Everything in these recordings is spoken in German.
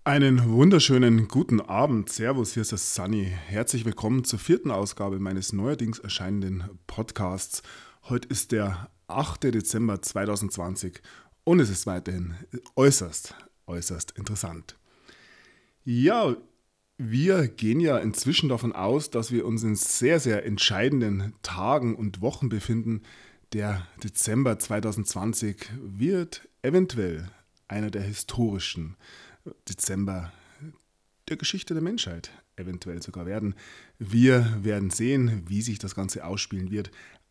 Einen wunderschönen guten Abend. Servus, hier ist das Sunny. Herzlich willkommen zur vierten Ausgabe meines neuerdings erscheinenden Podcasts. Heute ist der 8. Dezember 2020 und es ist weiterhin äußerst interessant. Ja, wir gehen ja inzwischen davon aus, dass wir uns in sehr entscheidenden Tagen und Wochen befinden. Der Dezember 2020 wird eventuell einer der historischen Dezember der Geschichte der Menschheit eventuell sogar werden. Wir werden sehen, wie sich das Ganze ausspielen wird.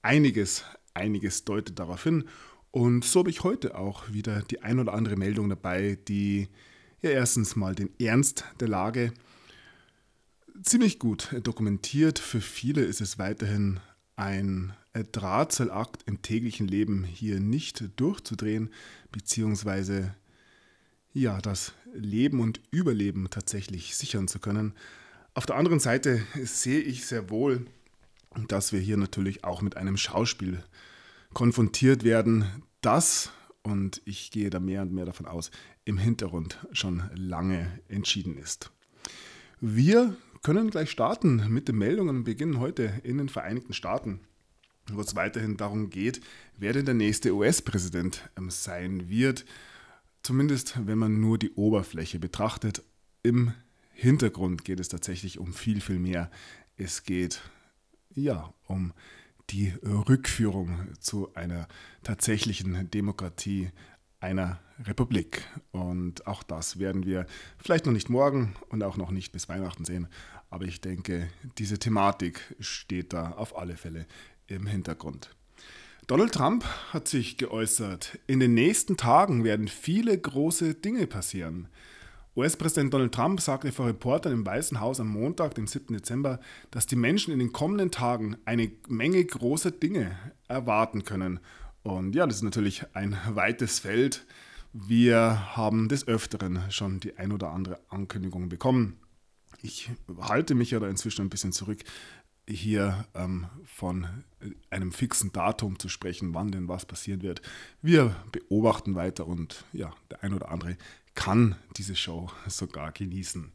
Einiges deutet darauf hin. Und so habe ich heute auch wieder die ein oder andere Meldung dabei, die ja erstens mal den Ernst der Lage ziemlich gut dokumentiert. Für viele ist es weiterhin ein Drahtseilakt im täglichen Leben hier nicht durchzudrehen, beziehungsweise ja, das Leben und Überleben tatsächlich sichern zu können. Auf der anderen Seite sehe ich sehr wohl, dass wir hier natürlich auch mit einem Schauspiel konfrontiert werden, das, und ich gehe da mehr und mehr davon aus, im Hintergrund schon lange entschieden ist. Wir können gleich starten mit den Meldungen, beginnen heute in den Vereinigten Staaten, wo es weiterhin darum geht, wer denn der nächste US-Präsident sein wird. Zumindest wenn man nur die Oberfläche betrachtet. Im Hintergrund geht es tatsächlich um viel mehr. Es geht ja um die Rückführung zu einer tatsächlichen Demokratie, einer Republik. Und auch das werden wir vielleicht noch nicht morgen und auch noch nicht bis Weihnachten sehen. Aber ich denke, diese Thematik steht da auf alle Fälle im Hintergrund. Donald Trump hat sich geäußert, in den nächsten Tagen werden viele große Dinge passieren. US-Präsident Donald Trump sagte vor Reportern im Weißen Haus am Montag, dem 7. Dezember, dass die Menschen in den kommenden Tagen eine Menge großer Dinge erwarten können. Und ja, das ist natürlich ein weites Feld. Wir haben des Öfteren schon die ein oder andere Ankündigung bekommen. Ich halte mich ja da inzwischen ein bisschen zurück, hier von einem fixen Datum zu sprechen, wann denn was passieren wird. Wir beobachten weiter und ja, der ein oder andere kann diese Show sogar genießen.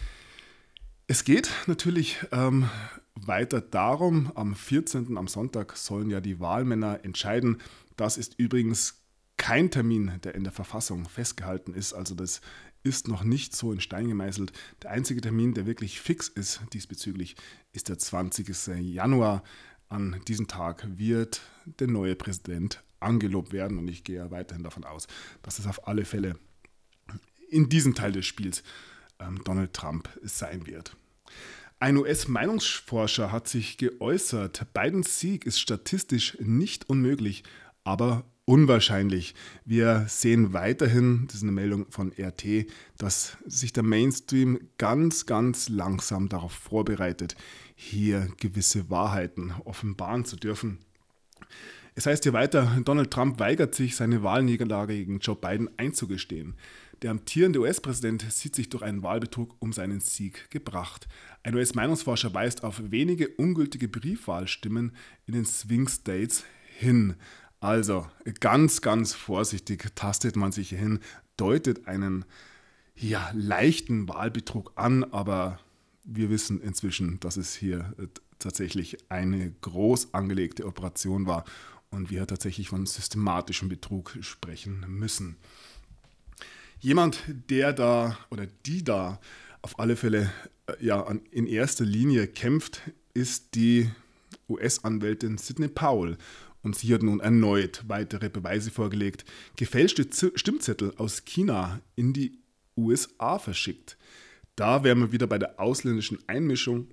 Es geht natürlich weiter darum, am 14., am Sonntag sollen ja die Wahlmänner entscheiden. Das ist übrigens kein Termin, der in der Verfassung festgehalten ist, also das ist noch nicht so in Stein gemeißelt. Der einzige Termin, der wirklich fix ist diesbezüglich, ist der 20. Januar. An diesem Tag wird der neue Präsident angelobt werden und ich gehe ja weiterhin davon aus, dass es auf alle Fälle in diesem Teil des Spiels Donald Trump sein wird. Ein US-Meinungsforscher hat sich geäußert, Bidens Sieg ist statistisch nicht unmöglich, aber unwahrscheinlich. Wir sehen weiterhin, das ist eine Meldung von RT, dass sich der Mainstream ganz langsam darauf vorbereitet, hier gewisse Wahrheiten offenbaren zu dürfen. Es heißt hier weiter, Donald Trump weigert sich, seine Wahlniederlage gegen Joe Biden einzugestehen. Der amtierende US-Präsident sieht sich durch einen Wahlbetrug um seinen Sieg gebracht. Ein US-Meinungsforscher weist auf wenige ungültige Briefwahlstimmen in den Swing States hin. Also ganz vorsichtig tastet man sich hier hin, deutet einen leichten Wahlbetrug an, aber wir wissen inzwischen, dass es hier tatsächlich eine groß angelegte Operation war und wir tatsächlich von systematischem Betrug sprechen müssen. Jemand, der da oder die da auf alle Fälle in erster Linie kämpft, ist die US-Anwältin Sidney Powell. Und sie hat nun erneut weitere Beweise vorgelegt, gefälschte Stimmzettel aus China in die USA verschickt. Da wären wir wieder bei der ausländischen Einmischung.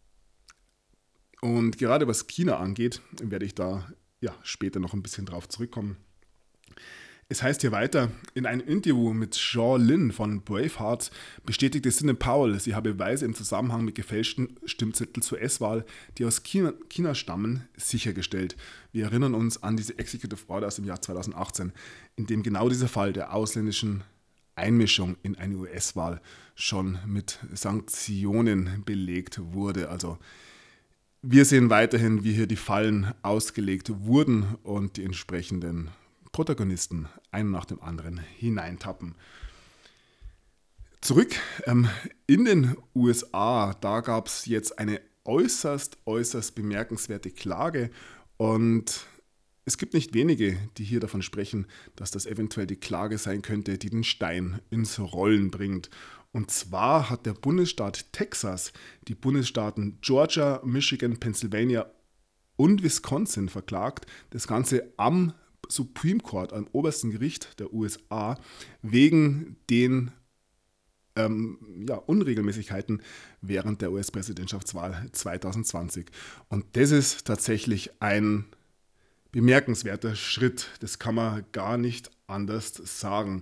Und gerade was China angeht, werde ich da später noch ein bisschen drauf zurückkommen. Es heißt hier weiter, in einem Interview mit Sean Lin von Bravehearts bestätigte Sidney Powell, sie habe Beweise im Zusammenhang mit gefälschten Stimmzetteln zur US-Wahl, die aus China stammen, sichergestellt. Wir erinnern uns an diese Executive Order aus dem Jahr 2018, in dem genau dieser Fall der ausländischen Einmischung in eine US-Wahl schon mit Sanktionen belegt wurde. Also wir sehen weiterhin, wie hier die Fallen ausgelegt wurden und die entsprechenden Protagonisten einen nach dem anderen hineintappen. Zurück in den USA, da gab es jetzt eine äußerst bemerkenswerte Klage und es gibt nicht wenige, die hier davon sprechen, dass das eventuell die Klage sein könnte, die den Stein ins Rollen bringt. Und zwar hat der Bundesstaat Texas die Bundesstaaten Georgia, Michigan, Pennsylvania und Wisconsin verklagt. Das Ganze am Supreme Court, am obersten Gericht der USA, wegen den Unregelmäßigkeiten während der US-Präsidentschaftswahl 2020. Und das ist tatsächlich ein bemerkenswerter Schritt. Das kann man gar nicht anders sagen.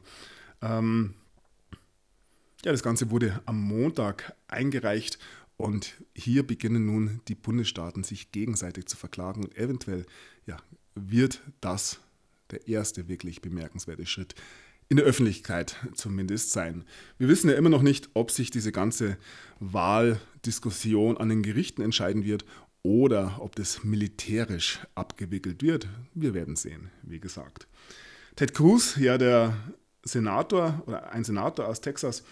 Das Ganze wurde am Montag eingereicht und hier beginnen nun die Bundesstaaten sich gegenseitig zu verklagen. Und eventuell wird das der erste wirklich bemerkenswerte Schritt in der Öffentlichkeit zumindest sein. Wir wissen ja immer noch nicht, ob sich diese ganze Wahldiskussion an den Gerichten entscheiden wird oder ob das militärisch abgewickelt wird. Wir werden sehen, wie gesagt. Ted Cruz, ja der Senator oder ein Senator aus Texas,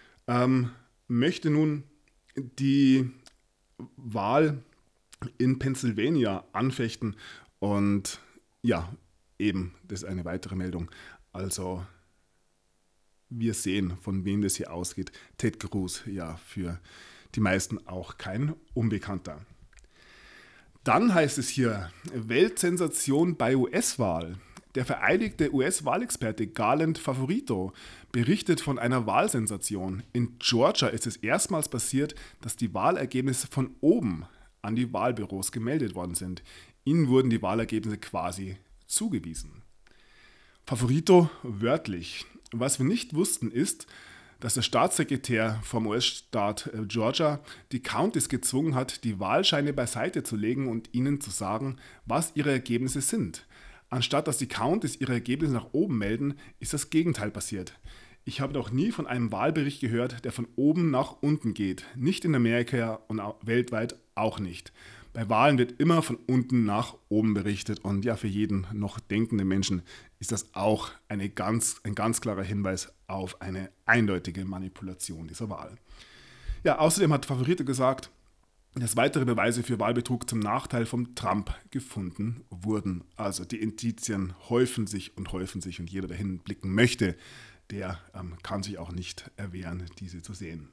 möchte nun die Wahl in Pennsylvania anfechten und eben, das ist eine weitere Meldung. Also wir sehen, von wem das hier ausgeht. Ted Cruz, für die meisten auch kein Unbekannter. Dann heißt es hier, Weltsensation bei US-Wahl. Der vereidigte US-Wahlexperte Garland Favorito berichtet von einer Wahlsensation. In Georgia ist es erstmals passiert, dass die Wahlergebnisse von oben an die Wahlbüros gemeldet worden sind. Ihnen wurden die Wahlergebnisse quasi zugewiesen. Favorito wörtlich. Was wir nicht wussten ist, dass der Staatssekretär vom US-Staat Georgia die Countys gezwungen hat, die Wahlscheine beiseite zu legen und ihnen zu sagen, was ihre Ergebnisse sind. Anstatt dass die Countys ihre Ergebnisse nach oben melden, ist das Gegenteil passiert. Ich habe noch nie von einem Wahlbericht gehört, der von oben nach unten geht. Nicht in Amerika und weltweit auch nicht. Bei Wahlen wird immer von unten nach oben berichtet und für jeden noch denkenden Menschen ist das auch ein ganz klarer Hinweis auf eine eindeutige Manipulation dieser Wahl. Außerdem hat Favorito gesagt, dass weitere Beweise für Wahlbetrug zum Nachteil von Trump gefunden wurden. Also die Indizien häufen sich und jeder, der hinblicken möchte, der kann sich auch nicht erwehren, diese zu sehen.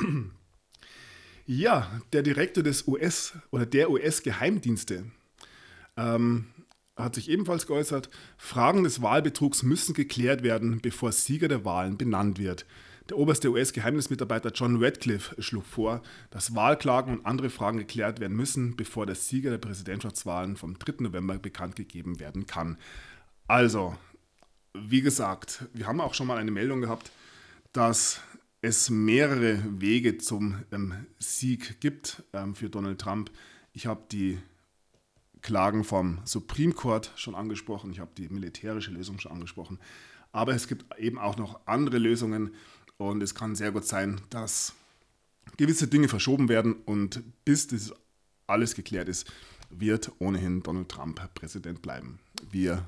Der Direktor des der US-Geheimdienste hat sich ebenfalls geäußert, Fragen des Wahlbetrugs müssen geklärt werden, bevor Sieger der Wahlen benannt wird. Der oberste US-Geheimdienstmitarbeiter John Radcliffe schlug vor, dass Wahlklagen und andere Fragen geklärt werden müssen, bevor der Sieger der Präsidentschaftswahlen vom 3. November bekannt gegeben werden kann. Also, wie gesagt, wir haben auch schon mal eine Meldung gehabt, dass es mehrere Wege zum Sieg gibt für Donald Trump. Ich habe die Klagen vom Supreme Court schon angesprochen, ich habe die militärische Lösung schon angesprochen, aber es gibt eben auch noch andere Lösungen und es kann sehr gut sein, dass gewisse Dinge verschoben werden und bis das alles geklärt ist, wird ohnehin Donald Trump Präsident bleiben. Wir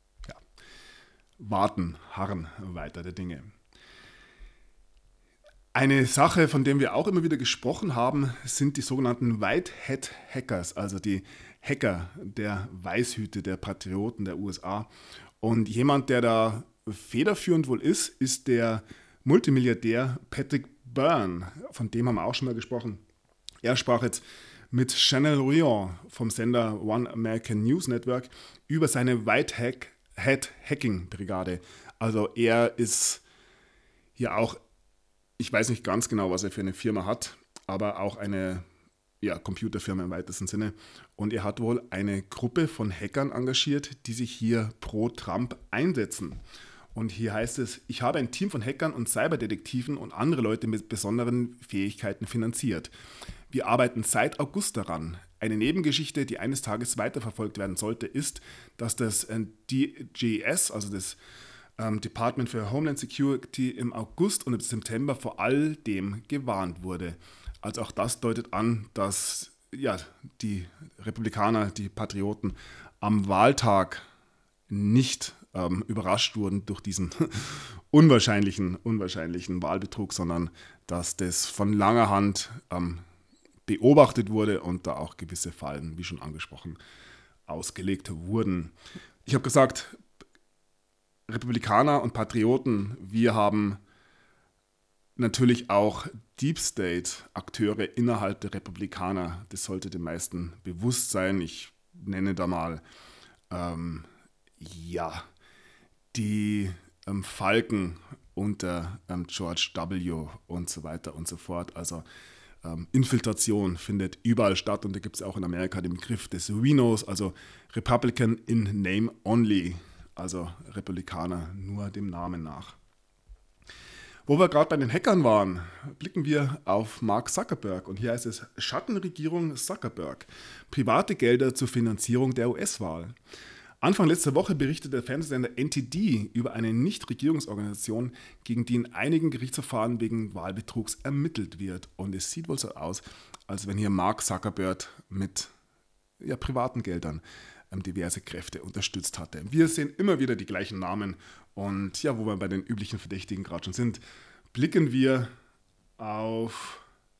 harren weiter der Dinge. Eine Sache, von der wir auch immer wieder gesprochen haben, sind die sogenannten White Hat Hackers, also die Hacker der Weißhüte, der Patrioten der USA. Und jemand, der da federführend wohl ist der Multimilliardär Patrick Byrne, von dem haben wir auch schon mal gesprochen. Er sprach jetzt mit Chanel Rion vom Sender One American News Network über seine White Hat Hacking Brigade. Also er ist hier auch, ich weiß nicht ganz genau, was er für eine Firma hat, aber auch eine Computerfirma im weitesten Sinne. Und er hat wohl eine Gruppe von Hackern engagiert, die sich hier pro Trump einsetzen. Und hier heißt es, ich habe ein Team von Hackern und Cyberdetektiven und andere Leute mit besonderen Fähigkeiten finanziert. Wir arbeiten seit August daran. Eine Nebengeschichte, die eines Tages weiterverfolgt werden sollte, ist, dass das DGS, also das Department for Homeland Security, im August und im September vor all dem gewarnt wurde. Also auch das deutet an, dass die Republikaner, die Patrioten am Wahltag nicht überrascht wurden durch diesen unwahrscheinlichen Wahlbetrug, sondern dass das von langer Hand beobachtet wurde und da auch gewisse Fallen, wie schon angesprochen, ausgelegt wurden. Ich habe gesagt, Republikaner und Patrioten, wir haben natürlich auch Deep State-Akteure innerhalb der Republikaner. Das sollte den meisten bewusst sein. Ich nenne da mal die Falken unter George W. und so weiter und so fort. Also Infiltration findet überall statt und da gibt es auch in Amerika den Begriff des Rhinos, also Republican in Name Only, also Republikaner nur dem Namen nach. Wo wir gerade bei den Hackern waren, blicken wir auf Mark Zuckerberg und hier heißt es Schattenregierung Zuckerberg, private Gelder zur Finanzierung der US-Wahl. Anfang letzter Woche berichtete der Fernsehsender NTD über eine Nichtregierungsorganisation, gegen die in einigen Gerichtsverfahren wegen Wahlbetrugs ermittelt wird. Und es sieht wohl so aus, als wenn hier Mark Zuckerberg mit privaten Geldern diverse Kräfte unterstützt hatte. Wir sehen immer wieder die gleichen Namen und wo wir bei den üblichen Verdächtigen gerade schon sind, blicken wir auf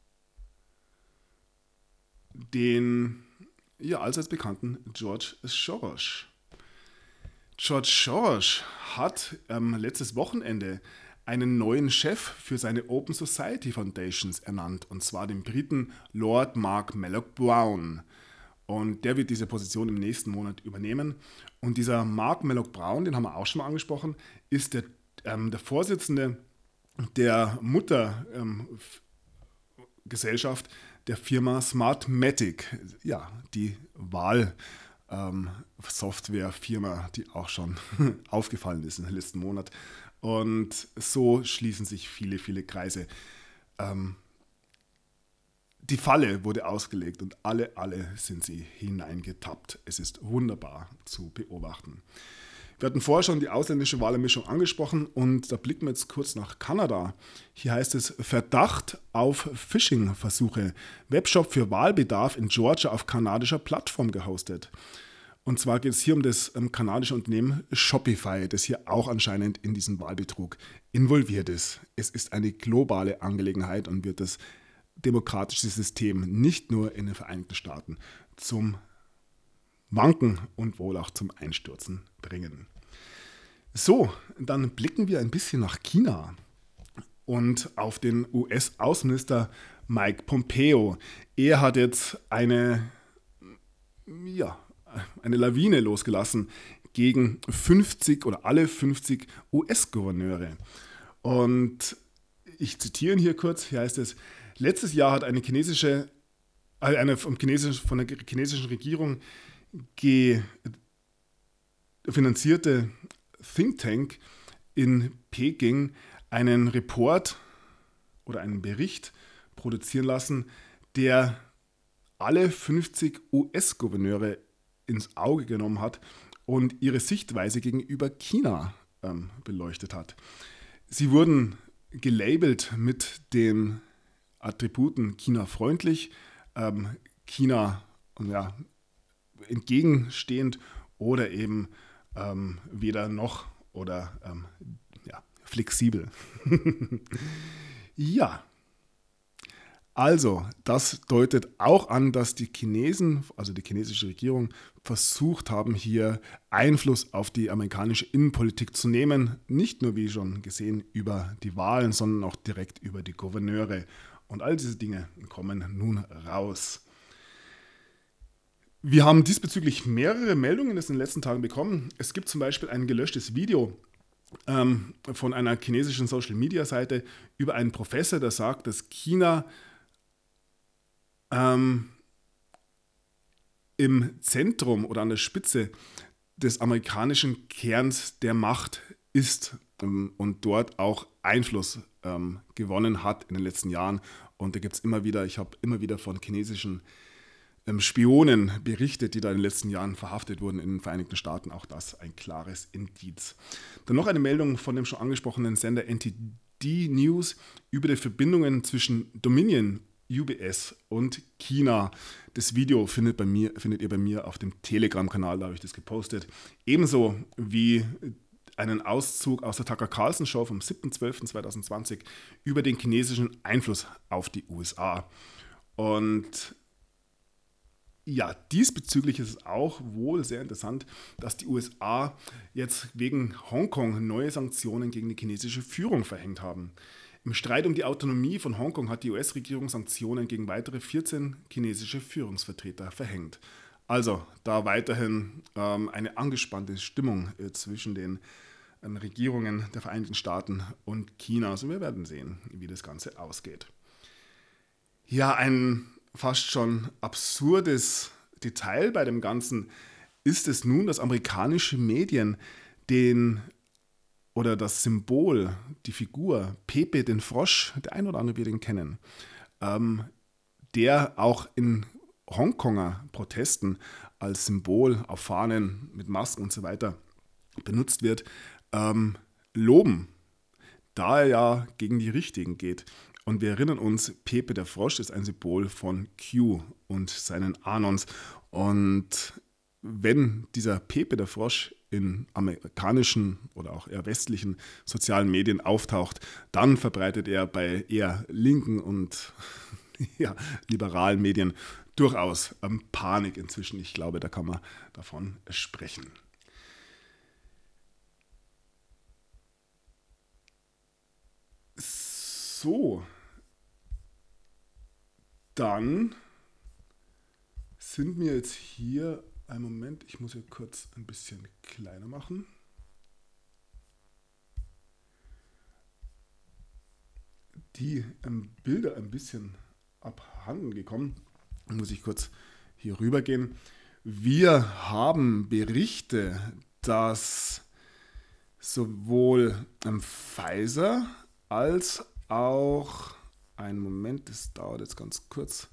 den allseits bekannten George Soros. George Soros hat letztes Wochenende einen neuen Chef für seine Open Society Foundations ernannt, und zwar den Briten Lord Mark Malloch-Brown. Und der wird diese Position im nächsten Monat übernehmen. Und dieser Mark Malloch-Brown, den haben wir auch schon mal angesprochen, ist der Vorsitzende der Muttergesellschaft der Firma Smartmatic, die Wahlsoftwarefirma, die auch schon aufgefallen ist im letzten Monat. Und so schließen sich viele, viele Kreise. Die Falle wurde ausgelegt und alle sind sie hineingetappt. Es ist wunderbar zu beobachten. Wir hatten vorher schon die ausländische Wahlermischung angesprochen und da blicken wir jetzt kurz nach Kanada. Hier heißt es Verdacht auf Phishing-Versuche. Webshop für Wahlbedarf in Georgia auf kanadischer Plattform gehostet. Und zwar geht es hier um das kanadische Unternehmen Shopify, das hier auch anscheinend in diesen Wahlbetrug involviert ist. Es ist eine globale Angelegenheit und wird das demokratische System nicht nur in den Vereinigten Staaten zum Wanken und wohl auch zum Einstürzen bringen. So, dann blicken wir ein bisschen nach China und auf den US-Außenminister Mike Pompeo. Er hat jetzt eine Lawine losgelassen gegen 50 oder alle 50 US-Gouverneure. Und ich zitiere ihn hier kurz, hier heißt es, letztes Jahr hat eine von der chinesischen Regierung finanzierte Think Tank in Peking einen Report oder einen Bericht produzieren lassen, der alle 50 US-Gouverneure ins Auge genommen hat und ihre Sichtweise gegenüber China beleuchtet hat. Sie wurden gelabelt mit den Attributen China-freundlich, China entgegenstehend oder eben weder noch oder flexibel. Also das deutet auch an, dass die Chinesen, also die chinesische Regierung, versucht haben, hier Einfluss auf die amerikanische Innenpolitik zu nehmen. Nicht nur, wie schon gesehen, über die Wahlen, sondern auch direkt über die Gouverneure. Und all diese Dinge kommen nun raus. Wir haben diesbezüglich mehrere Meldungen in den letzten Tagen bekommen. Es gibt zum Beispiel ein gelöschtes Video von einer chinesischen Social-Media-Seite über einen Professor, der sagt, dass China im Zentrum oder an der Spitze des amerikanischen Kerns der Macht ist und dort auch Einfluss gewonnen hat in den letzten Jahren. Und da gibt es ich habe immer wieder von chinesischen Spionen berichtet, die da in den letzten Jahren verhaftet wurden in den Vereinigten Staaten. Auch das ein klares Indiz. Dann noch eine Meldung von dem schon angesprochenen Sender NTD News über die Verbindungen zwischen Dominion UBS und China. Das Video findet ihr bei mir auf dem Telegram-Kanal, da habe ich das gepostet. Ebenso wie einen Auszug aus der Tucker Carlson Show vom 7.12.2020 über den chinesischen Einfluss auf die USA. Und ja, diesbezüglich ist es auch wohl sehr interessant, dass die USA jetzt wegen Hongkong neue Sanktionen gegen die chinesische Führung verhängt haben. Im Streit um die Autonomie von Hongkong hat die US-Regierung Sanktionen gegen weitere 14 chinesische Führungsvertreter verhängt. Also da weiterhin eine angespannte Stimmung zwischen den Regierungen der Vereinigten Staaten und Chinas. Und wir werden sehen, wie das Ganze ausgeht. Ja, ein fast schon absurdes Detail bei dem Ganzen ist es nun, dass amerikanische Medien das Symbol, die Figur Pepe den Frosch, der ein oder andere wird ihn kennen, der auch in Hongkonger Protesten als Symbol auf Fahnen mit Masken und so weiter benutzt wird, loben, da er ja gegen die Richtigen geht. Und wir erinnern uns, Pepe der Frosch ist ein Symbol von Q und seinen Anons. Und wenn dieser Pepe der Frosch in amerikanischen oder auch eher westlichen sozialen Medien auftaucht, dann verbreitet er bei eher linken und ja, liberalen Medien durchaus Panik inzwischen. Ich glaube, da kann man davon sprechen. So, dann sind wir jetzt hier, einen Moment, ich muss hier kurz ein bisschen kleiner machen. Die Bilder ein bisschen abhanden gekommen, muss ich kurz hier rüber gehen. Wir haben Berichte, dass sowohl Pfizer als auch, einen Moment, das dauert jetzt ganz kurz,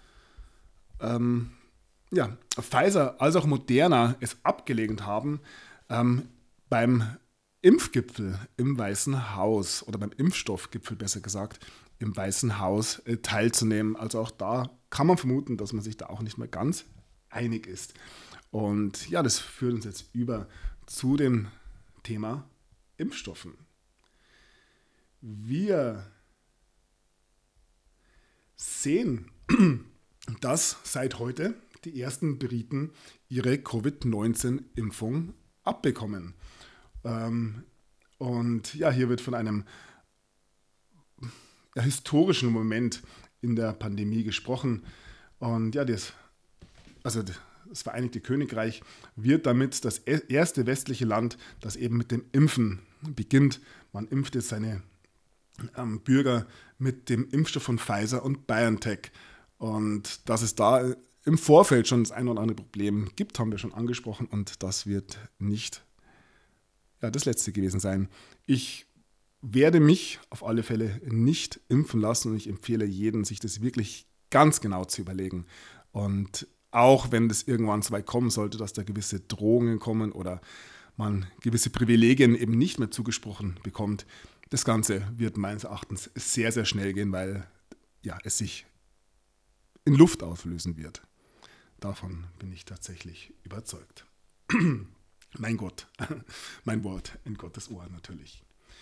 Pfizer als auch Moderna es abgelehnt haben, beim Impfgipfel im Weißen Haus oder beim Impfstoffgipfel besser gesagt im Weißen Haus teilzunehmen. Also auch da kann man vermuten, dass man sich da auch nicht mehr ganz einig ist. Und ja, das führt uns jetzt über zu dem Thema Impfstoffen. Wir sehen, dass seit heute die ersten Briten ihre Covid-19-Impfung abbekommen. Und ja, hier wird von einem historischen Moment in der Pandemie gesprochen. Und ja, das Vereinigte Königreich wird damit das erste westliche Land, das eben mit dem Impfen beginnt. Man impft jetzt seine Bürger mit dem Impfstoff von Pfizer und BioNTech. Und dass es da im Vorfeld schon das ein oder andere Problem gibt, haben wir schon angesprochen. Und das wird nicht das letzte gewesen sein. Ich werde mich auf alle Fälle nicht impfen lassen und ich empfehle jedem, sich das wirklich ganz genau zu überlegen. Und auch wenn das irgendwann so weit kommen sollte, dass da gewisse Drohungen kommen oder man gewisse Privilegien eben nicht mehr zugesprochen bekommt, das Ganze wird meines Erachtens sehr, sehr schnell gehen, weil es sich in Luft auflösen wird. Davon bin ich tatsächlich überzeugt. Mein Gott, mein Wort in Gottes Ohr natürlich.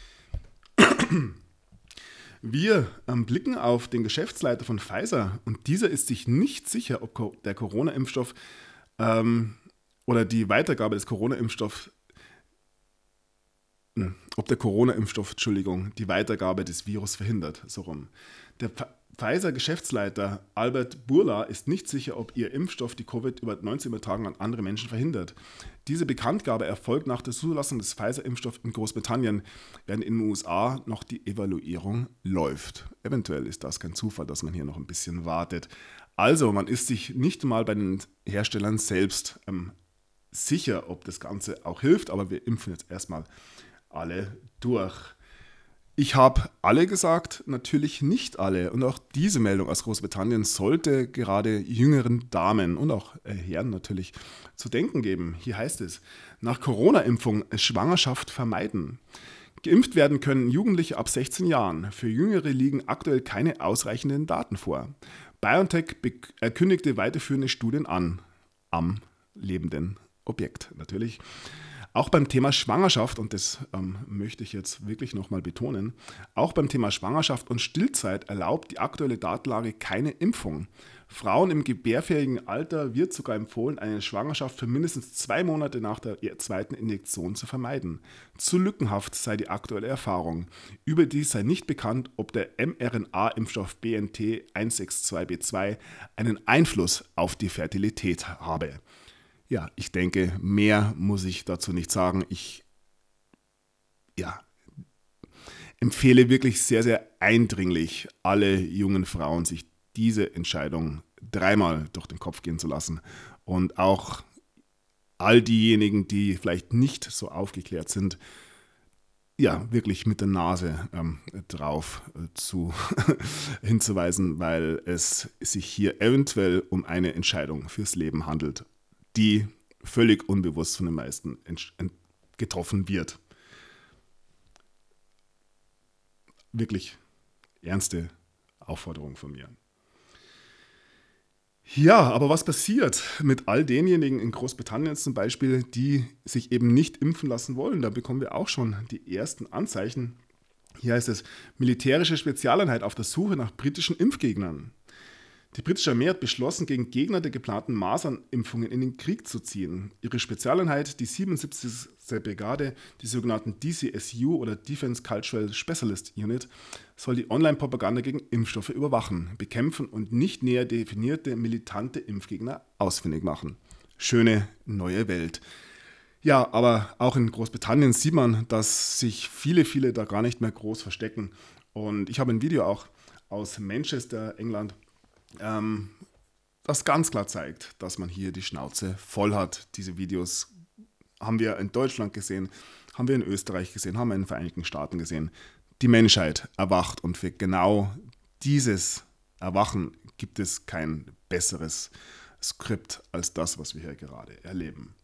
Wir blicken auf den Geschäftsleiter von Pfizer und dieser ist sich nicht sicher, ob der Corona-Impfstoff oder die Weitergabe des Corona-Impfstoffs die Weitergabe des Virus verhindert, so rum. Der Pfizer-Geschäftsleiter Albert Bourla ist nicht sicher, ob ihr Impfstoff die Covid-19-Übertragung an andere Menschen verhindert. Diese Bekanntgabe erfolgt nach der Zulassung des Pfizer-Impfstoffs in Großbritannien, während in den USA noch die Evaluierung läuft. Eventuell ist das kein Zufall, dass man hier noch ein bisschen wartet. Also, man ist sich nicht mal bei den Herstellern selbst sicher, ob das Ganze auch hilft, aber wir impfen jetzt erstmal alle durch. Ich habe alle gesagt, natürlich nicht alle. Und auch diese Meldung aus Großbritannien sollte gerade jüngeren Damen und auch Herren natürlich zu denken geben. Hier heißt es, nach Corona-Impfung Schwangerschaft vermeiden. Geimpft werden können Jugendliche ab 16 Jahren. Für Jüngere liegen aktuell keine ausreichenden Daten vor. BioNTech kündigte weiterführende Studien an. Am lebenden Objekt natürlich. Auch beim Thema Schwangerschaft, und das möchte ich jetzt wirklich nochmal betonen, auch beim Thema Schwangerschaft und Stillzeit erlaubt die aktuelle Datenlage keine Impfung. Frauen im gebärfähigen Alter wird sogar empfohlen, eine Schwangerschaft für mindestens 2 Monate nach der zweiten Injektion zu vermeiden. Zu lückenhaft sei die aktuelle Erfahrung. Überdies sei nicht bekannt, ob der mRNA-Impfstoff BNT 162b2 einen Einfluss auf die Fertilität habe. Ja, ich denke, mehr muss ich dazu nicht sagen. Ich empfehle wirklich sehr, sehr eindringlich alle jungen Frauen, sich diese Entscheidung 3-mal durch den Kopf gehen zu lassen. Und auch all diejenigen, die vielleicht nicht so aufgeklärt sind, ja, wirklich mit der Nase drauf hinzuweisen, weil es sich hier eventuell um eine Entscheidung fürs Leben handelt, die völlig unbewusst von den meisten getroffen wird. Wirklich ernste Aufforderung von mir. Ja, aber was passiert mit all denjenigen in Großbritannien zum Beispiel, die sich eben nicht impfen lassen wollen? Da bekommen wir auch schon die ersten Anzeichen. Hier heißt es, militärische Spezialeinheit auf der Suche nach britischen Impfgegnern. Die britische Armee hat beschlossen, gegen Gegner der geplanten Masernimpfungen in den Krieg zu ziehen. Ihre Spezialeinheit, die 77. Brigade, die sogenannten DCSU oder Defense Cultural Specialist Unit, soll die Online-Propaganda gegen Impfstoffe überwachen, bekämpfen und nicht näher definierte militante Impfgegner ausfindig machen. Schöne neue Welt. Ja, aber auch in Großbritannien sieht man, dass sich viele da gar nicht mehr groß verstecken. Und ich habe ein Video auch aus Manchester, England, das ganz klar zeigt, dass man hier die Schnauze voll hat. Diese Videos haben wir in Deutschland gesehen, haben wir in Österreich gesehen, haben wir in den Vereinigten Staaten gesehen. Die Menschheit erwacht und für genau dieses Erwachen gibt es kein besseres Skript als das, was wir hier gerade erleben.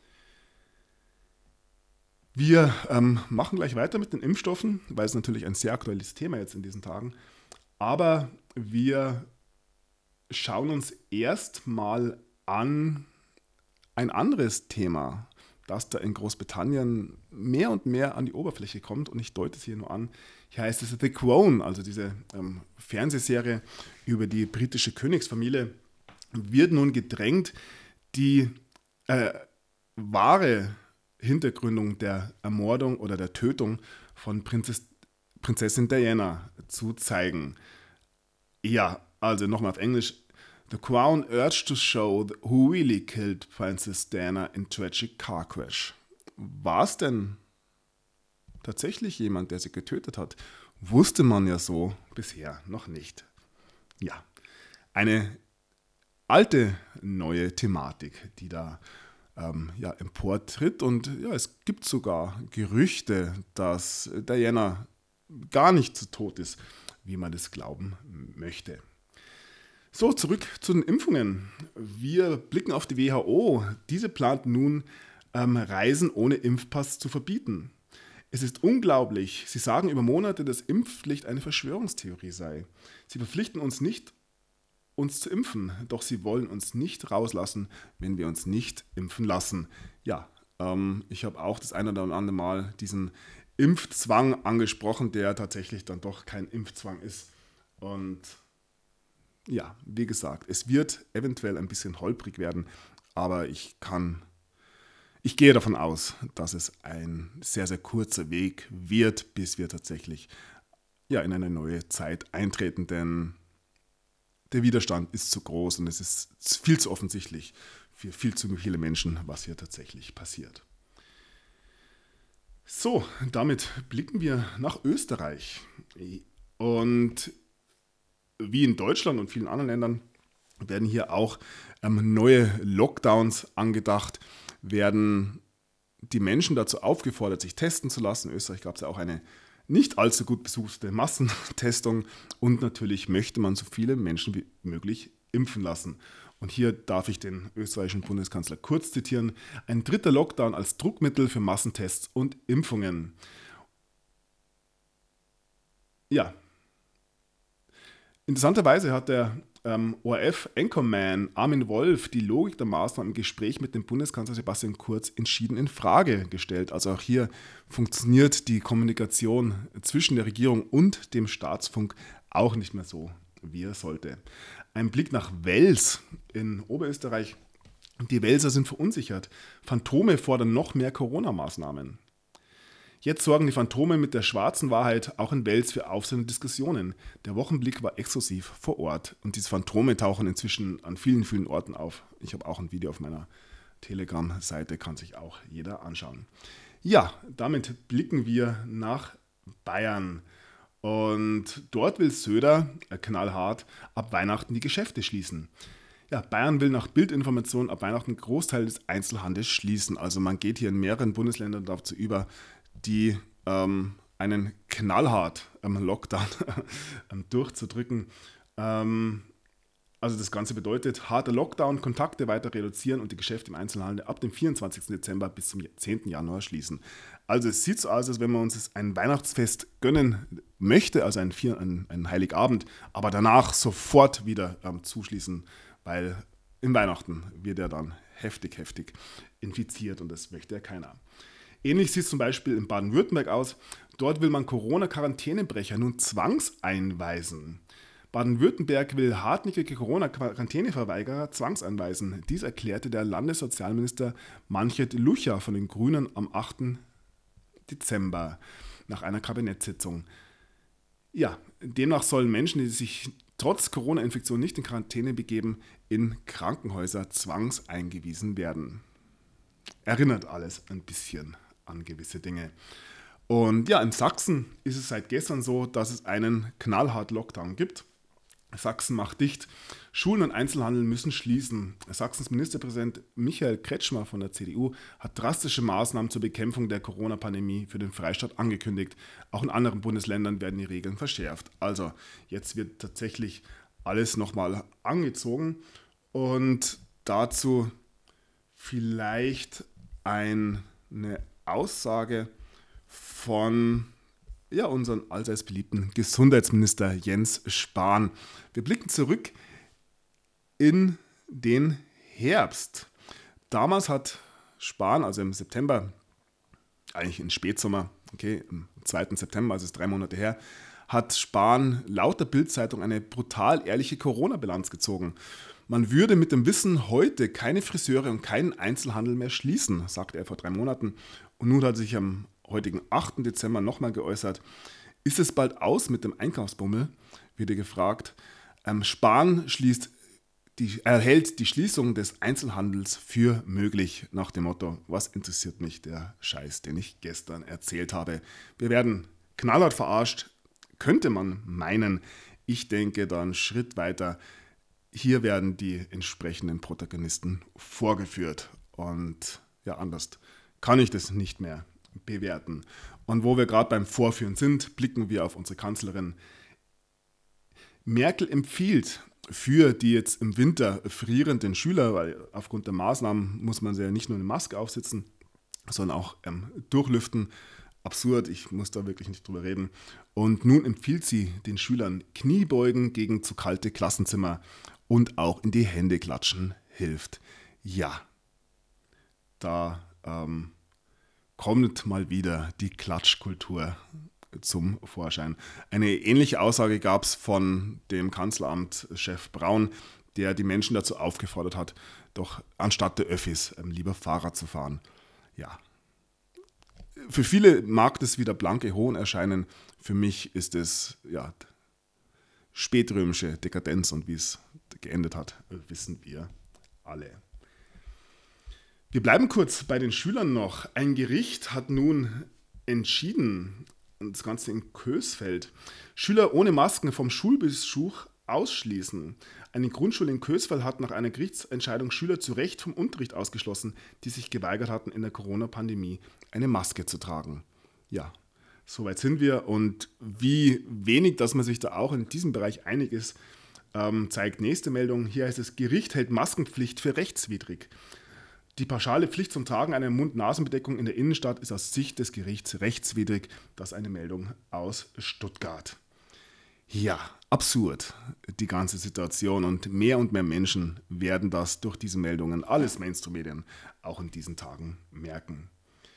Wir machen gleich weiter mit den Impfstoffen, weil es natürlich ein sehr aktuelles Thema jetzt in diesen Tagen. Aber wir schauen uns erstmal an ein anderes Thema, das da in Großbritannien mehr und mehr an die Oberfläche kommt. Und ich deute es hier nur an. Hier heißt es The Crown, also diese Fernsehserie über die britische Königsfamilie, wird nun gedrängt, die wahre Hintergründung der Ermordung oder der Tötung von Prinzessin Diana zu zeigen. Ja, also nochmal auf Englisch. The Crown urged to show who really killed Princess Diana in tragic car crash. War es denn tatsächlich jemand, der sie getötet hat? Wusste man ja so bisher noch nicht. Ja, eine alte, neue Thematik, die da emportritt. Und ja, es gibt sogar Gerüchte, dass Diana gar nicht so tot ist, wie man das glauben möchte. So, zurück zu den Impfungen. Wir blicken auf die WHO. Diese plant nun, Reisen ohne Impfpass zu verbieten. Es ist unglaublich. Sie sagen über Monate, dass Impfpflicht eine Verschwörungstheorie sei. Sie verpflichten uns nicht, uns zu impfen, doch sie wollen uns nicht rauslassen, wenn wir uns nicht impfen lassen. Ja, ich habe auch das eine oder andere Mal diesen Impfzwang angesprochen, der tatsächlich dann doch kein Impfzwang ist. Und ja, wie gesagt, es wird eventuell ein bisschen holprig werden, aber ich gehe davon aus, dass es ein sehr, sehr kurzer Weg wird, bis wir tatsächlich in eine neue Zeit eintreten, denn der Widerstand ist zu groß und es ist viel zu offensichtlich für viel zu viele Menschen, was hier tatsächlich passiert. So, damit blicken wir nach Österreich. Und wie in Deutschland und vielen anderen Ländern werden hier auch neue Lockdowns angedacht, werden die Menschen dazu aufgefordert, sich testen zu lassen. In Österreich gab es ja auch eine nicht allzu gut besuchte Massentestung und natürlich möchte man so viele Menschen wie möglich impfen lassen. Und hier darf ich den österreichischen Bundeskanzler Kurz zitieren: Ein dritter Lockdown als Druckmittel für Massentests und Impfungen. Ja, interessanterweise hat der ORF-Anchorman Armin Wolf die Logik der Maßnahmen im Gespräch mit dem Bundeskanzler Sebastian Kurz entschieden in Frage gestellt. Also auch hier funktioniert die Kommunikation zwischen der Regierung und dem Staatsfunk auch nicht mehr so, wie er sollte. Ein Blick nach Wels in Oberösterreich. Die Welser sind verunsichert. Phantome fordern noch mehr Corona-Maßnahmen. Jetzt sorgen die Phantome mit der schwarzen Wahrheit auch in Wels für aufsehende Diskussionen. Der Wochenblick war exklusiv vor Ort und diese Phantome tauchen inzwischen an vielen, vielen Orten auf. Ich habe auch ein Video auf meiner Telegram-Seite, kann sich auch jeder anschauen. Ja, damit blicken wir nach Bayern. Und dort will Söder, knallhart, ab Weihnachten die Geschäfte schließen. Ja, Bayern will nach Bildinformation ab Weihnachten einen Großteil des Einzelhandels schließen. Also man geht hier in mehreren Bundesländern dazu über, die einen knallhart Lockdown durchzudrücken. Also das Ganze bedeutet harter Lockdown, Kontakte weiter reduzieren und die Geschäfte im Einzelhandel ab dem 24. Dezember bis zum 10. Januar schließen. Also es sieht so aus, als wenn man uns ein Weihnachtsfest gönnen möchte, also ein Heiligabend, aber danach sofort wieder zuschließen, weil im Weihnachten wird er dann heftig infiziert und das möchte ja keiner. Ähnlich sieht es zum Beispiel in Baden-Württemberg aus. Dort will man Corona-Quarantänebrecher nun zwangseinweisen. Baden-Württemberg will hartnäckige Corona-Quarantäneverweigerer zwangseinweisen. Dies erklärte der Landessozialminister Manfred Lucha von den Grünen am 8. Dezember nach einer Kabinettssitzung. Ja, demnach sollen Menschen, die sich trotz Corona-Infektion nicht in Quarantäne begeben, in Krankenhäuser zwangseingewiesen werden. Erinnert alles ein bisschen an gewisse Dinge. Und ja, in Sachsen ist es seit gestern so, dass es einen knallhart Lockdown gibt. Sachsen macht dicht. Schulen und Einzelhandel müssen schließen. Sachsens Ministerpräsident Michael Kretschmer von der CDU hat drastische Maßnahmen zur Bekämpfung der Corona-Pandemie für den Freistaat angekündigt. Auch in anderen Bundesländern werden die Regeln verschärft. Also jetzt wird tatsächlich alles nochmal angezogen. Und dazu vielleicht eine Aussage von unseren allseits beliebten Gesundheitsminister Jens Spahn. Wir blicken zurück in den Herbst. Damals hat Spahn, also im September, eigentlich im Spätsommer, okay, am 2. September, also ist 3 Monate her, hat Spahn laut der Bild-Zeitung eine brutal ehrliche Corona-Bilanz gezogen. Man würde mit dem Wissen heute keine Friseure und keinen Einzelhandel mehr schließen, sagte er vor 3 Monaten. Und nun hat er sich am heutigen 8. Dezember nochmal geäußert. Ist es bald aus mit dem Einkaufsbummel? Wird er gefragt. Spahn hält die Schließung des Einzelhandels für möglich, nach dem Motto, was interessiert mich der Scheiß, den ich gestern erzählt habe. Wir werden knallhart verarscht, könnte man meinen. Ich denke dann einen Schritt weiter. Hier werden die entsprechenden Protagonisten vorgeführt und ja, anders kann ich das nicht mehr bewerten. Und wo wir gerade beim Vorführen sind, blicken wir auf unsere Kanzlerin. Merkel empfiehlt für die jetzt im Winter frierenden Schüler, weil aufgrund der Maßnahmen muss man sie ja nicht nur eine Maske aufsetzen, sondern auch durchlüften. Absurd, ich muss da wirklich nicht drüber reden. Und nun empfiehlt sie den Schülern Kniebeugen gegen zu kalte Klassenzimmer und auch in die Hände klatschen hilft. Ja, da kommt mal wieder die Klatschkultur zum Vorschein. Eine ähnliche Aussage gab es von dem Kanzleramtschef Braun, der die Menschen dazu aufgefordert hat, doch anstatt der Öffis lieber Fahrrad zu fahren. Ja, für viele mag das wieder blanke Hohn erscheinen. Für mich ist es spätrömische Dekadenz und wie es geendet hat, wissen wir alle. Wir bleiben kurz bei den Schülern noch. Ein Gericht hat nun entschieden, das Ganze in Coesfeld, Schüler ohne Masken vom Schulbesuch ausschließen. Eine Grundschule in Coesfeld hat nach einer Gerichtsentscheidung Schüler zu Recht vom Unterricht ausgeschlossen, die sich geweigert hatten, in der Corona-Pandemie eine Maske zu tragen. Ja, soweit sind wir. Und wie wenig, dass man sich da auch in diesem Bereich einig ist, zeigt nächste Meldung. Hier heißt es, Gericht hält Maskenpflicht für rechtswidrig. Die pauschale Pflicht zum Tragen einer Mund-Nasen-Bedeckung in der Innenstadt ist aus Sicht des Gerichts rechtswidrig. Das ist eine Meldung aus Stuttgart. Ja, absurd, die ganze Situation. Und mehr Menschen werden das durch diese Meldungen, alles Mainstream-Medien, auch in diesen Tagen merken.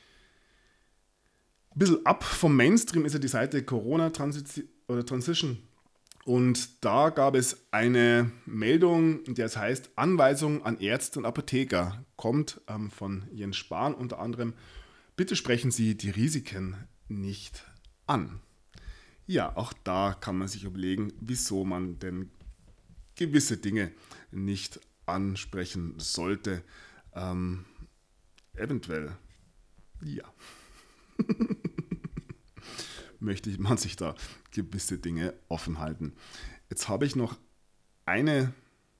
Ein bisschen ab vom Mainstream ist ja die Seite Corona Transition. Und da gab es eine Meldung, in der es heißt, Anweisung an Ärzte und Apotheker. Kommt von Jens Spahn unter anderem. Bitte sprechen Sie die Risiken nicht an. Ja, auch da kann man sich überlegen, wieso man denn gewisse Dinge nicht ansprechen sollte. Eventuell, ja, möchte man sich da gewisse Dinge offen halten. Jetzt habe ich noch eine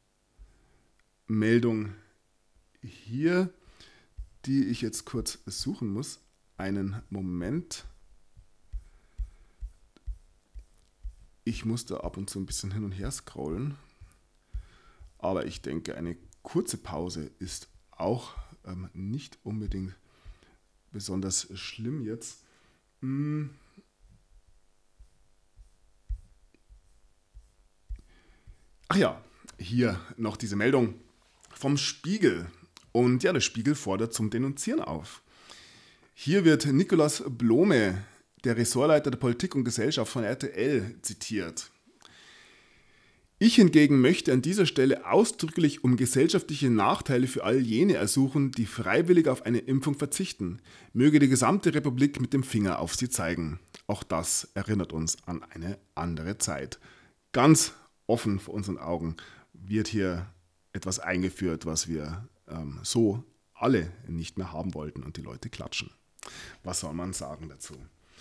Meldung hier, die ich jetzt kurz suchen muss. Einen Moment. Ich musste ab und zu ein bisschen hin und her scrollen. Aber ich denke, eine kurze Pause ist auch nicht unbedingt besonders schlimm jetzt. Ach ja, hier noch diese Meldung vom Spiegel. Und ja, der Spiegel fordert zum Denunzieren auf. Hier wird Nikolaus Blome, der Ressortleiter der Politik und Gesellschaft von RTL, zitiert. Ich hingegen möchte an dieser Stelle ausdrücklich um gesellschaftliche Nachteile für all jene ersuchen, die freiwillig auf eine Impfung verzichten. Möge die gesamte Republik mit dem Finger auf sie zeigen. Auch das erinnert uns an eine andere Zeit. Ganz offen vor unseren Augen wird hier etwas eingeführt, was wir so alle nicht mehr haben wollten und die Leute klatschen. Was soll man sagen dazu?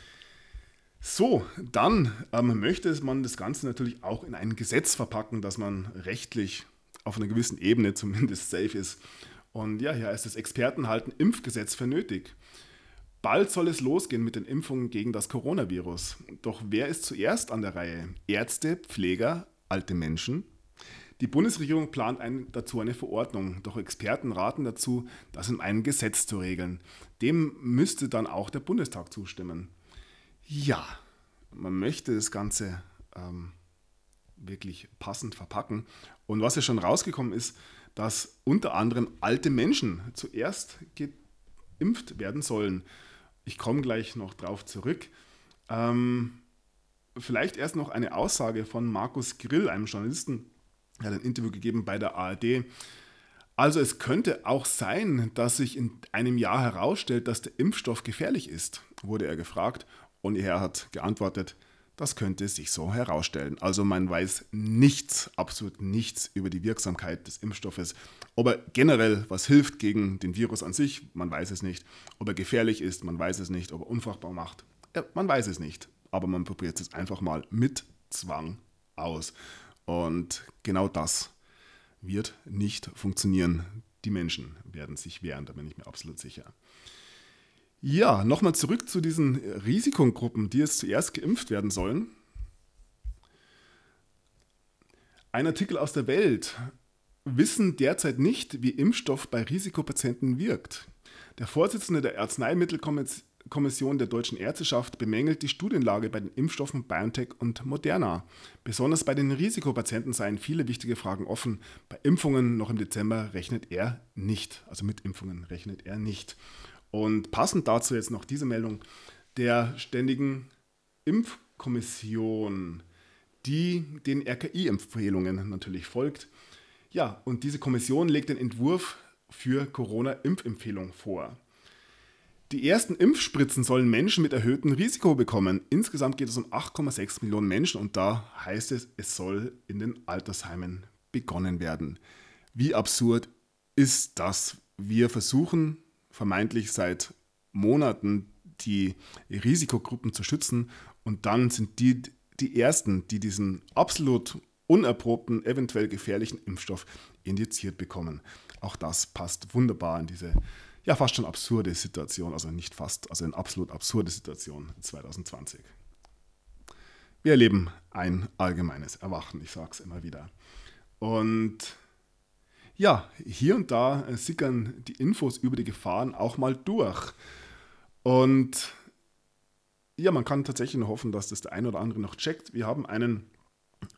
So, dann möchte man das Ganze natürlich auch in ein Gesetz verpacken, dass man rechtlich auf einer gewissen Ebene zumindest safe ist. Und ja, hier heißt es, Experten halten Impfgesetz für nötig. Bald soll es losgehen mit den Impfungen gegen das Coronavirus. Doch wer ist zuerst an der Reihe? Ärzte, Pfleger, alte Menschen? Die Bundesregierung plant dazu eine Verordnung, doch Experten raten dazu, das in einem Gesetz zu regeln. Dem müsste dann auch der Bundestag zustimmen. Ja, man möchte das Ganze wirklich passend verpacken. Und was ja schon rausgekommen ist, dass unter anderem alte Menschen zuerst geimpft werden sollen. Ich komme gleich noch drauf zurück. Vielleicht erst noch eine Aussage von Markus Grill, einem Journalisten. Er hat ein Interview gegeben bei der ARD. Also es könnte auch sein, dass sich in einem Jahr herausstellt, dass der Impfstoff gefährlich ist, wurde er gefragt. Und er hat geantwortet, das könnte sich so herausstellen. Also man weiß nichts, absolut nichts über die Wirksamkeit des Impfstoffes. Ob er generell was hilft gegen den Virus an sich, man weiß es nicht. Ob er gefährlich ist, man weiß es nicht. Ob er unfruchtbar macht, man weiß es nicht. Aber man probiert es einfach mal mit Zwang aus. Und genau das wird nicht funktionieren. Die Menschen werden sich wehren, da bin ich mir absolut sicher. Ja, nochmal zurück zu diesen Risikogruppen, die jetzt zuerst geimpft werden sollen. Ein Artikel aus der Welt. Wissen derzeit nicht, wie Impfstoff bei Risikopatienten wirkt. Der Vorsitzende der Arzneimittelkommission der Deutschen Ärzteschaft bemängelt die Studienlage bei den Impfstoffen BioNTech und Moderna. Besonders bei den Risikopatienten seien viele wichtige Fragen offen. Bei Impfungen noch im Dezember rechnet er nicht. Also mit Impfungen rechnet er nicht. Und passend dazu jetzt noch diese Meldung der Ständigen Impfkommission, die den RKI-Empfehlungen natürlich folgt. Ja, und diese Kommission legt den Entwurf für Corona-Impfempfehlung vor. Die ersten Impfspritzen sollen Menschen mit erhöhtem Risiko bekommen. Insgesamt geht es um 8,6 Millionen Menschen und da heißt es, es soll in den Altersheimen begonnen werden. Wie absurd ist das? Wir versuchen vermeintlich seit Monaten die Risikogruppen zu schützen und dann sind die Ersten, die diesen absolut unerprobten, eventuell gefährlichen Impfstoff injiziert bekommen. Auch das passt wunderbar in diese ja fast schon absurde Situation, also nicht fast, also eine absolut absurde Situation 2020. Wir erleben ein allgemeines Erwachen, ich sage es immer wieder. Und ja, hier und da sickern die Infos über die Gefahren auch mal durch. Und ja, man kann tatsächlich nur hoffen, dass das der ein oder andere noch checkt. Wir haben einen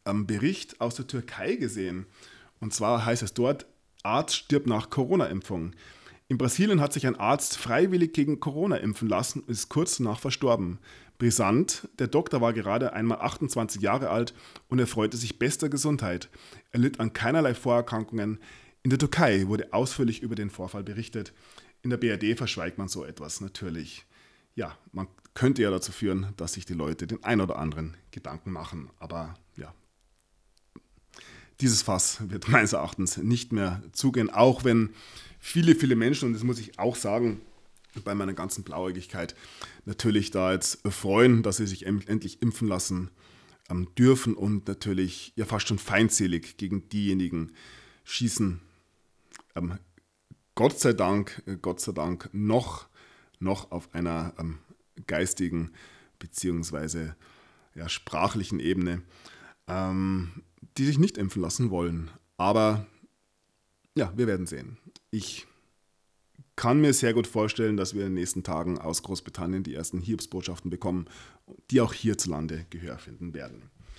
Bericht aus der Türkei gesehen. Und zwar heißt es dort, Arzt stirbt nach Corona-Impfung. In Brasilien hat sich ein Arzt freiwillig gegen Corona impfen lassen und ist kurz danach verstorben. Brisant, der Doktor war gerade einmal 28 Jahre alt und erfreute sich bester Gesundheit. Er litt an keinerlei Vorerkrankungen. In der Türkei wurde ausführlich über den Vorfall berichtet. In der BRD verschweigt man so etwas natürlich. Ja, man könnte ja dazu führen, dass sich die Leute den ein oder anderen Gedanken machen. Aber ja, dieses Fass wird meines Erachtens nicht mehr zugehen, auch wenn viele Menschen, und das muss ich auch sagen, bei meiner ganzen Blauäugigkeit, natürlich da jetzt freuen, dass sie sich endlich impfen lassen dürfen und natürlich ja fast schon feindselig gegen diejenigen schießen. Gott sei Dank noch auf einer geistigen beziehungsweise ja, sprachlichen Ebene, die sich nicht impfen lassen wollen. Aber ja, wir werden sehen. Ich kann mir sehr gut vorstellen, dass wir in den nächsten Tagen aus Großbritannien die ersten Hiobsbotschaften bekommen, die auch hierzulande Gehör finden werden.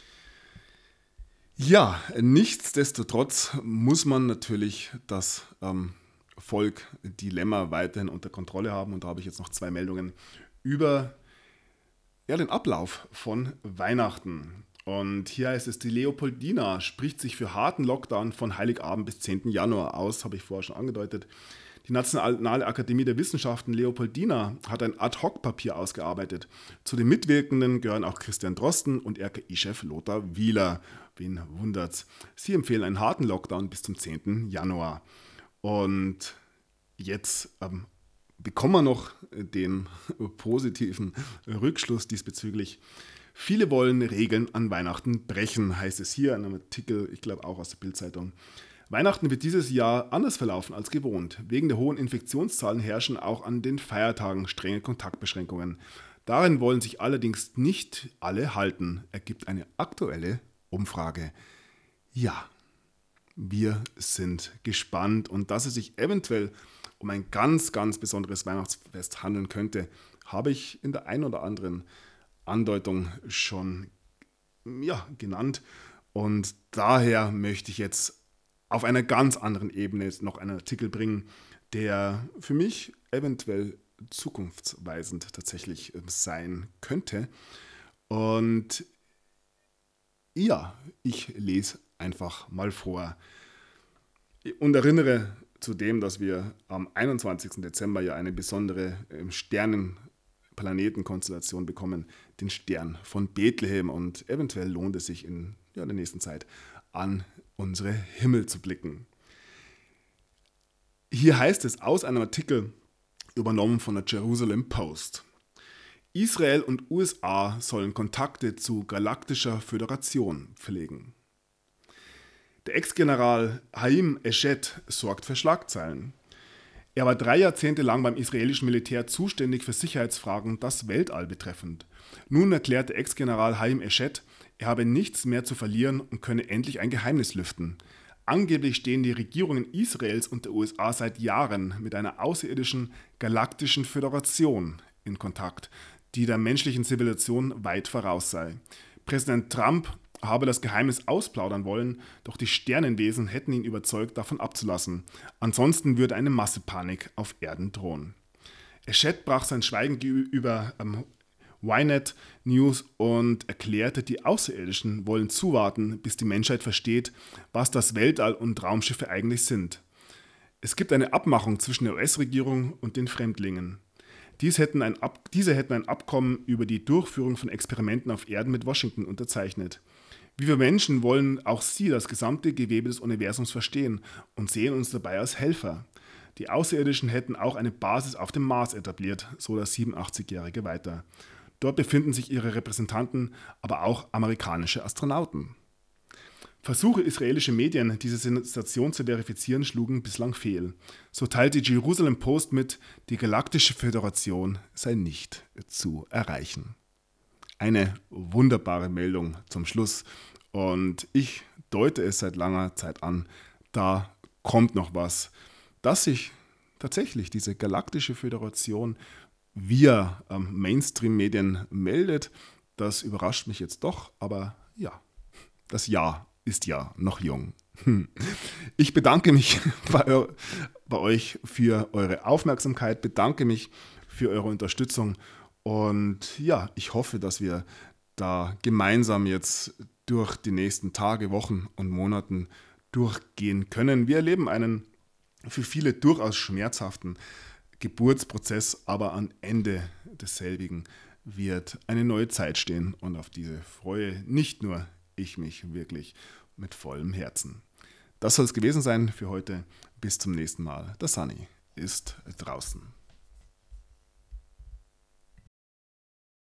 Ja, nichtsdestotrotz muss man natürlich das Volk-Dilemma weiterhin unter Kontrolle haben. Und da habe ich jetzt noch 2 Meldungen über den Ablauf von Weihnachten. Und hier heißt es, die Leopoldina spricht sich für harten Lockdown von Heiligabend bis 10. Januar aus, habe ich vorher schon angedeutet. Die Nationale Akademie der Wissenschaften Leopoldina hat ein Ad-Hoc-Papier ausgearbeitet. Zu den Mitwirkenden gehören auch Christian Drosten und RKI-Chef Lothar Wieler. Wen wundert's? Sie empfehlen einen harten Lockdown bis zum 10. Januar. Und jetzt bekommen wir noch den positiven Rückschluss diesbezüglich. Viele wollen Regeln an Weihnachten brechen, heißt es hier in einem Artikel, ich glaube auch aus der Bild-Zeitung. Weihnachten wird dieses Jahr anders verlaufen als gewohnt. Wegen der hohen Infektionszahlen herrschen auch an den Feiertagen strenge Kontaktbeschränkungen. Darin wollen sich allerdings nicht alle halten, ergibt eine aktuelle Umfrage. Ja, wir sind gespannt und dass es sich eventuell um ein ganz besonderes Weihnachtsfest handeln könnte, habe ich in der einen oder anderen Andeutung schon genannt. Und daher möchte ich jetzt auf einer ganz anderen Ebene noch einen Artikel bringen, der für mich eventuell zukunftsweisend tatsächlich sein könnte. Und ja, ich lese einfach mal vor und erinnere zudem, dass wir am 21. Dezember ja eine besondere Sternenplanetenkonstellation bekommen, den Stern von Bethlehem. Und eventuell lohnt es sich in der nächsten Zeit an unsere Himmel zu blicken. Hier heißt es aus einem Artikel übernommen von der Jerusalem Post. Israel und USA sollen Kontakte zu galaktischer Föderation pflegen. Der Ex-General Haim Eshet sorgt für Schlagzeilen. Er war 3 Jahrzehnte lang beim israelischen Militär zuständig für Sicherheitsfragen das Weltall betreffend. Nun erklärte Ex-General Haim Eshet, er habe nichts mehr zu verlieren und könne endlich ein Geheimnis lüften. Angeblich stehen die Regierungen Israels und der USA seit Jahren mit einer außerirdischen galaktischen Föderation in Kontakt, die der menschlichen Zivilisation weit voraus sei. Präsident Trump habe das Geheimnis ausplaudern wollen, doch die Sternenwesen hätten ihn überzeugt, davon abzulassen. Ansonsten würde eine Massepanik auf Erden drohen. Eshet brach sein Schweigen über Ynet News und erklärte, die Außerirdischen wollen zuwarten, bis die Menschheit versteht, was das Weltall und Raumschiffe eigentlich sind. Es gibt eine Abmachung zwischen der US-Regierung und den Fremdlingen. Diese hätten ein Abkommen über die Durchführung von Experimenten auf Erden mit Washington unterzeichnet. Wie wir Menschen wollen auch sie das gesamte Gewebe des Universums verstehen und sehen uns dabei als Helfer. Die Außerirdischen hätten auch eine Basis auf dem Mars etabliert, so der 87-Jährige weiter. Dort befinden sich ihre Repräsentanten, aber auch amerikanische Astronauten. Versuche israelische Medien, diese Sensation zu verifizieren, schlugen bislang fehl. So teilte die Jerusalem Post mit, die Galaktische Föderation sei nicht zu erreichen. Eine wunderbare Meldung zum Schluss und ich deute es seit langer Zeit an, da kommt noch was, dass sich tatsächlich diese Galaktische Föderation via Mainstream-Medien meldet. Das überrascht mich jetzt doch, aber ja, Das Jahr ist ja noch jung. Ich bedanke mich bei euch für eure Aufmerksamkeit, bedanke mich für eure Unterstützung und ja, ich hoffe, dass wir da gemeinsam jetzt durch die nächsten Tage, Wochen und Monaten durchgehen können. Wir erleben einen für viele durchaus schmerzhaften Geburtsprozess, aber am Ende desselbigen wird eine neue Zeit stehen und auf diese freue nicht nur ich mich wirklich mit vollem Herzen. Das soll es gewesen sein für heute. Bis zum nächsten Mal. Der Sunny ist draußen.